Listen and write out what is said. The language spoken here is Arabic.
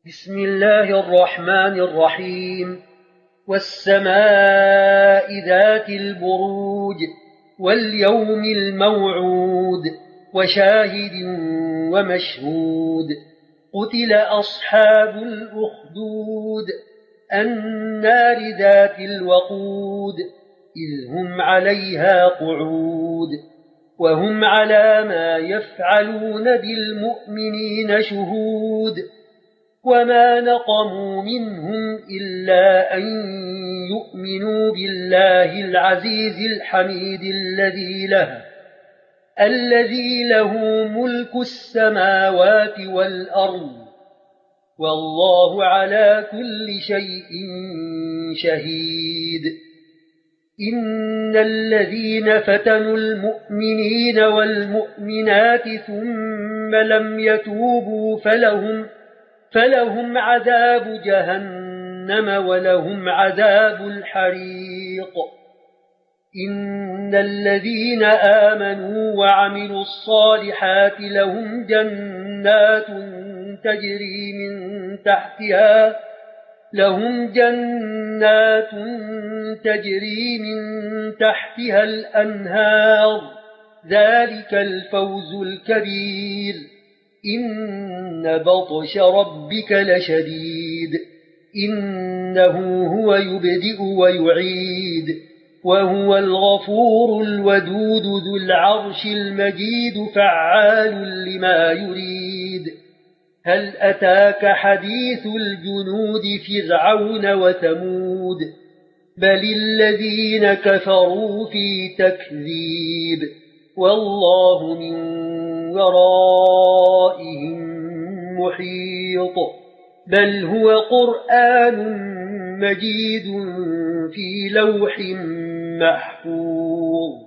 بسم الله الرحمن الرحيم والسماء ذات البروج واليوم الموعود وشاهد ومشهود قتل أصحاب الأخدود النار ذات الوقود إذ هم عليها قعود وهم على ما يفعلون بالمؤمنين شهود وما نقموا منهم إلا أن يؤمنوا بالله العزيز الحميد الذي له ملك السماوات والأرض والله على كل شيء شهيد. إن الذين فتنوا المؤمنين والمؤمنات ثم لم يتوبوا فلهم عذاب جهنم ولهم عذاب الحريق. إن الذين آمنوا وعملوا الصالحات لهم جنات تجري من تحتها الأنهار ذلك الفوز الكبير. إن بطش ربك لشديد إنه هو يبدئ ويعيد وهو الغفور الودود ذو العرش المجيد فعال لما يريد. هل أتاك حديث الجنود فرعون وثمود بل الذين كفروا في تكذيب والله من ورائهم محيط. بل هو قرآن مجيد في لوح محفوظ.